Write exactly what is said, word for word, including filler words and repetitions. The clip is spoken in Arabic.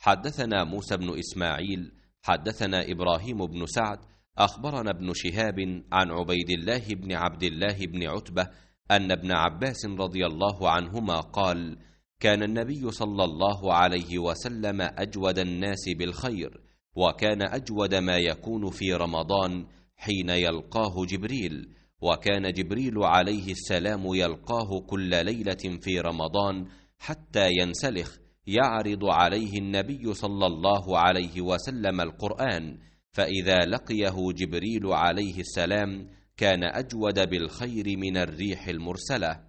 حدثنا موسى بن إسماعيل حدثنا إبراهيم بن سعد أخبرنا ابن شهاب عن عبيد الله بن عبد الله بن عتبة أن ابن عباس رضي الله عنهما قال: كان النبي صلى الله عليه وسلم أجود الناس بالخير، وكان أجود ما يكون في رمضان حين يلقاه جبريل، وكان جبريل عليه السلام يلقاه كل ليلة في رمضان حتى ينسلخ، يعرض عليه النبي صلى الله عليه وسلم القرآن، فإذا لقيه جبريل عليه السلام كان أجود بالخير من الريح المرسلة.